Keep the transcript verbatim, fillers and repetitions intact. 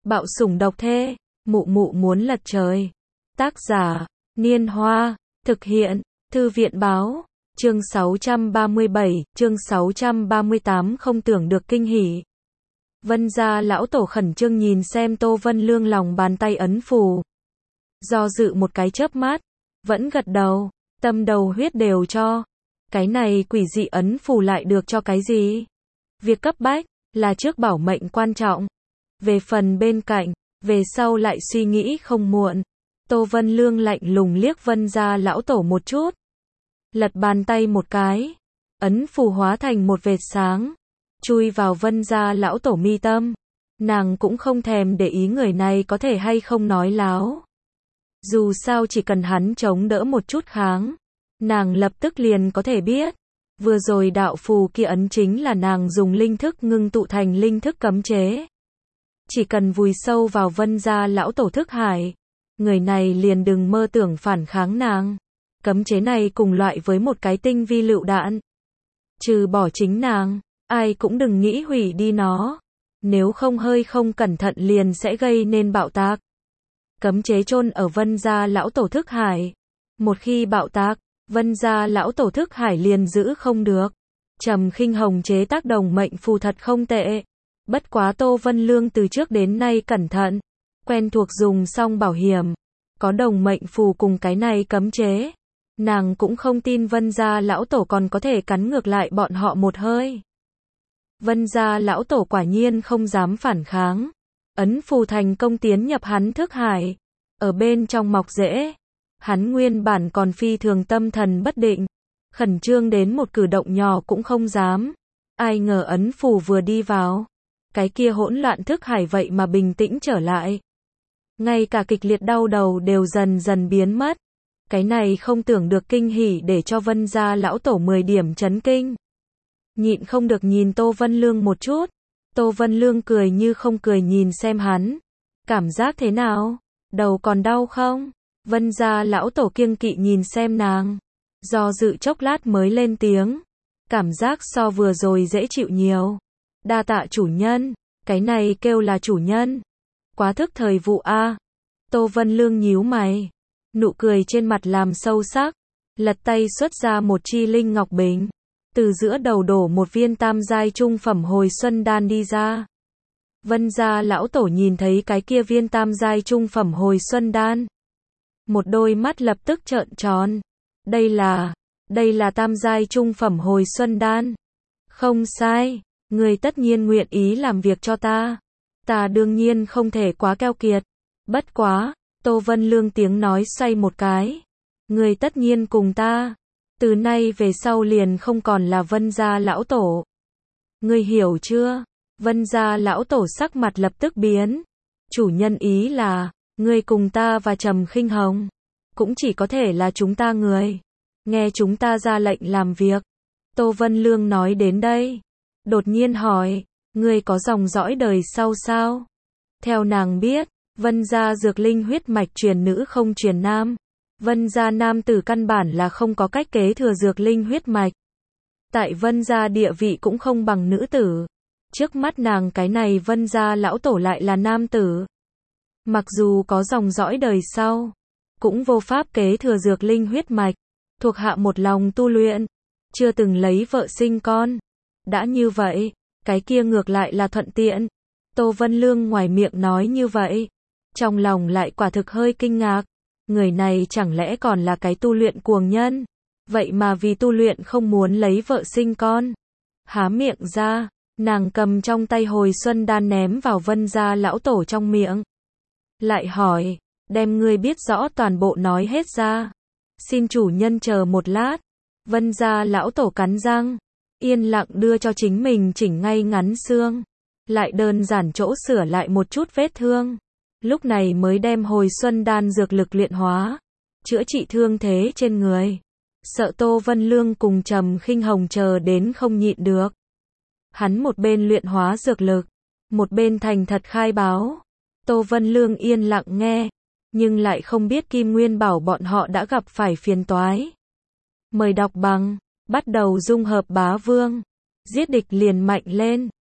Bạo sủng độc thê, mụ mụ muốn lật trời. Tác giả, Niên Hoa, thực hiện, Thư viện báo, chương sáu trăm ba mươi bảy, chương sáu trăm ba mươi tám không tưởng được kinh hỉ. Vân gia lão tổ khẩn trương nhìn xem Tô Vân Lương lòng bàn tay ấn phù. Do dự một cái chớp mắt, vẫn gật đầu, tâm đầu huyết đều cho. Cái này quỷ dị ấn phù lại được cho cái gì? Việc cấp bách, là trước bảo mệnh quan trọng. Về phần bên cạnh, về sau lại suy nghĩ không muộn. Tô Vân Lương lạnh lùng liếc Vân gia lão tổ một chút. Lật bàn tay một cái. Ấn phù hóa thành một vệt sáng. Chui vào Vân gia lão tổ mi tâm. Nàng cũng không thèm để ý người này có thể hay không nói láo. Dù sao chỉ cần hắn chống đỡ một chút kháng. Nàng lập tức liền có thể biết. Vừa rồi đạo phù kia ấn chính là nàng dùng linh thức ngưng tụ thành linh thức cấm chế. Chỉ cần vùi sâu vào Vân gia lão tổ thức hải. Người này liền đừng mơ tưởng phản kháng nàng. Cấm chế này cùng loại với một cái tinh vi lựu đạn. Trừ bỏ chính nàng, ai cũng đừng nghĩ hủy đi nó. Nếu không hơi không cẩn thận liền sẽ gây nên bạo tạc. Cấm chế chôn ở Vân gia lão tổ thức hải. Một khi bạo tạc, Vân gia lão tổ thức hải liền giữ không được. Trầm Khinh Hồng chế tác đồng mệnh phù thật không tệ. Bất quá Tô Vân Lương từ trước đến nay cẩn thận, quen thuộc dùng xong bảo hiểm. Có đồng mệnh phù cùng cái này cấm chế. Nàng cũng không tin Vân gia lão tổ còn có thể cắn ngược lại bọn họ một hơi. Vân gia lão tổ quả nhiên không dám phản kháng. Ấn phù thành công tiến nhập hắn thức hải. Ở bên trong mọc rễ. Hắn nguyên bản còn phi thường tâm thần bất định. Khẩn trương đến một cử động nhỏ cũng không dám. Ai ngờ ấn phù vừa đi vào. Cái kia hỗn loạn thức hải vậy mà bình tĩnh trở lại. Ngay cả kịch liệt đau đầu đều dần dần biến mất. Cái này không tưởng được kinh hỉ để cho Vân gia lão tổ mười điểm chấn kinh. Nhịn không được nhìn Tô Vân Lương một chút. Tô Vân Lương cười như không cười nhìn xem hắn. Cảm giác thế nào? Đầu còn đau không? Vân gia lão tổ kiêng kỵ nhìn xem nàng. Do dự chốc lát mới lên tiếng. Cảm giác so vừa rồi dễ chịu nhiều. Đa tạ chủ nhân. Cái này kêu là chủ nhân. Quá thức thời vụ a. Tô Vân Lương nhíu mày. Nụ cười trên mặt làm sâu sắc. Lật tay xuất ra một chi linh ngọc bình. Từ giữa đầu đổ một viên tam giai trung phẩm hồi xuân đan đi ra. Vân gia lão tổ nhìn thấy cái kia viên tam giai trung phẩm hồi xuân đan. Một đôi mắt lập tức trợn tròn. Đây là, đây là tam giai trung phẩm hồi xuân đan. Không sai, người tất nhiên nguyện ý làm việc cho ta. Ta đương nhiên không thể quá keo kiệt. Bất quá, Tô Vân Lương tiếng nói xoay một cái. Người tất nhiên cùng ta. Từ nay về sau liền không còn là Vân gia lão tổ. Ngươi hiểu chưa? Vân gia lão tổ sắc mặt lập tức biến. Chủ nhân ý là, ngươi cùng ta và Trầm Khinh Hồng. Cũng chỉ có thể là chúng ta người. Nghe chúng ta ra lệnh làm việc. Tô Vân Lương nói đến đây. Đột nhiên hỏi, ngươi có dòng dõi đời sau sao? Theo nàng biết, Vân gia dược linh huyết mạch truyền nữ không truyền nam. Vân gia nam tử căn bản là không có cách kế thừa dược linh huyết mạch. Tại Vân gia địa vị cũng không bằng nữ tử. Trước mắt nàng cái này Vân gia lão tổ lại là nam tử. Mặc dù có dòng dõi đời sau, cũng vô pháp kế thừa dược linh huyết mạch. Thuộc hạ một lòng tu luyện, chưa từng lấy vợ sinh con. Đã như vậy, cái kia ngược lại là thuận tiện. Tô Vân Lương ngoài miệng nói như vậy, trong lòng lại quả thực hơi kinh ngạc. Người này chẳng lẽ còn là cái tu luyện cuồng nhân? Vậy mà vì tu luyện không muốn lấy vợ sinh con. Há miệng ra, nàng cầm trong tay hồi xuân đan ném vào Vân gia lão tổ trong miệng. Lại hỏi, đem ngươi biết rõ toàn bộ nói hết ra. Xin chủ nhân chờ một lát. Vân gia lão tổ cắn răng, yên lặng đưa cho chính mình chỉnh ngay ngắn xương. Lại đơn giản chỗ sửa lại một chút vết thương. Lúc này mới đem hồi xuân đan dược lực luyện hóa, chữa trị thương thế trên người. Sợ Tô Vân Lương cùng Trầm Khinh Hồng chờ đến không nhịn được. Hắn một bên luyện hóa dược lực, một bên thành thật khai báo. Tô Vân Lương yên lặng nghe, nhưng lại không biết Kim Nguyên bảo bọn họ đã gặp phải phiền toái. Mời đọc bằng, bắt đầu dung hợp bá vương. Giết địch liền mạnh lên.